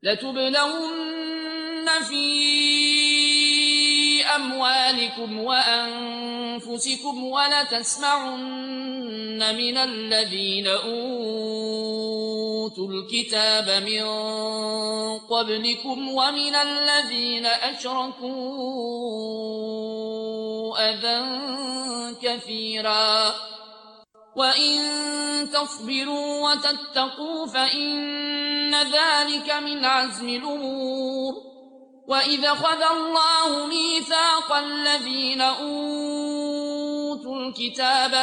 لتبلون في أموالكم وأنفسكم ولتسمعن من الذين أوتوا الكتاب من قبلكم ومن الذين أشركوا أذى كثيرا وإن تصبروا وتتقوا فإن ذلك من عزم الأمور وإذا أخذ الله ميثاق الذين أوتوا الكتاب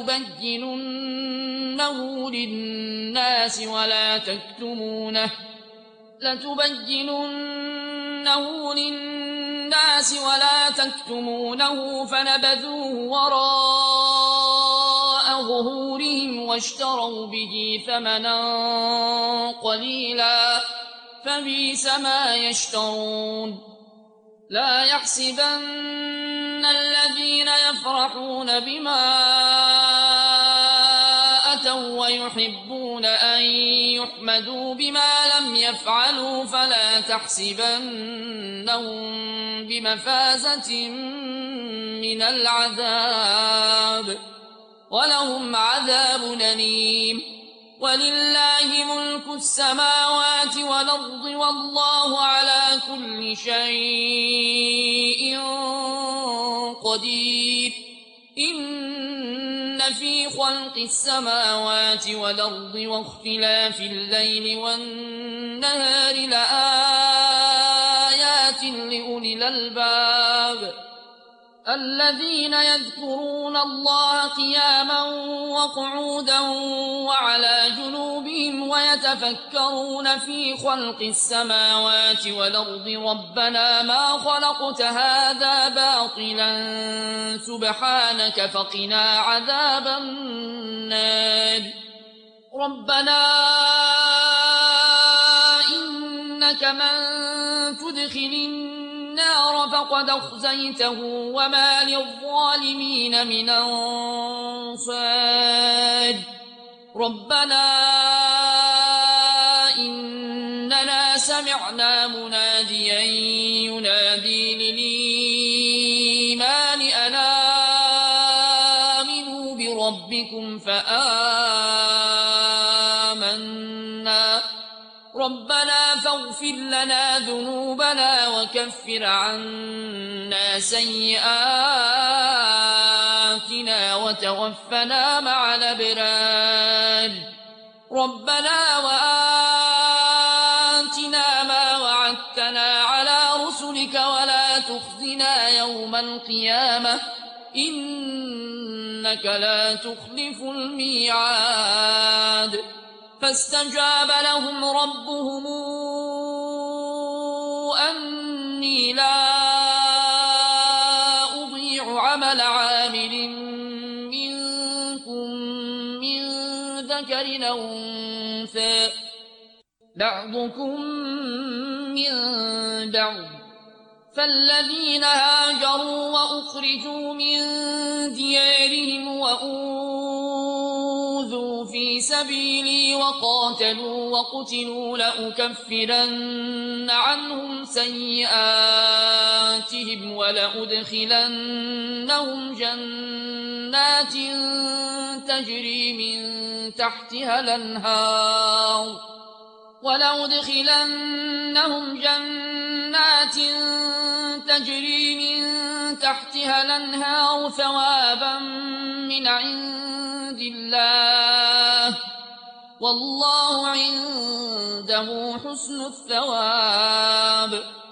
لتبيننه للناس ولا تكتمونه فنبذوه وراء ظهورهم واشتروا به ثمنا قليلا فبئس ما يشترون لا يحسبن الذين يفرحون بما أتوا ويحبون أن يحمدوا بما لم يفعلوا فلا تحسبنهم بمفازة من العذاب ولهم عذاب أليم ولله ملك السماوات والأرض والله على كل شيء قدير إن في خلق السماوات والأرض واختلاف الليل والنهار لآيات لأولي الألباب الذين يذكرون الله قياما وقعودا وعلى جنوبهم ويتفكرون في خلق السماوات والأرض ربنا ما خلقت هذا باطلا سبحانك فقنا عذاب النار ربنا إنك من تدخل النار فقد أخزيته وما للظالمين من أنصار ربنا إننا سمعنا مناديا ينادي للإيمان أن آمنوا بربكم فآمنا ربنا فاغفر لنا ذنوبنا وكفر عنا سيئاتنا وتوفنا مع الأبرار ربنا وآتنا ما وعدتنا على رسلك ولا تخزنا يوم القيامة إنك لا تخلف الميعاد فاستجاب لهم ربهم أني لا أضيع عمل عامل منكم من ذكر أو أنثى بعضكم من بعض فالذين هاجروا وأخرجوا من ديارهم وأوذوا في سبيلي وقاتلوا وقتلوا لأكفرن عنهم سيئاتهم ولأدخلنهم جنات تجري من تحتها الأنهار ثوابا من عند الله والله عنده حسن الثواب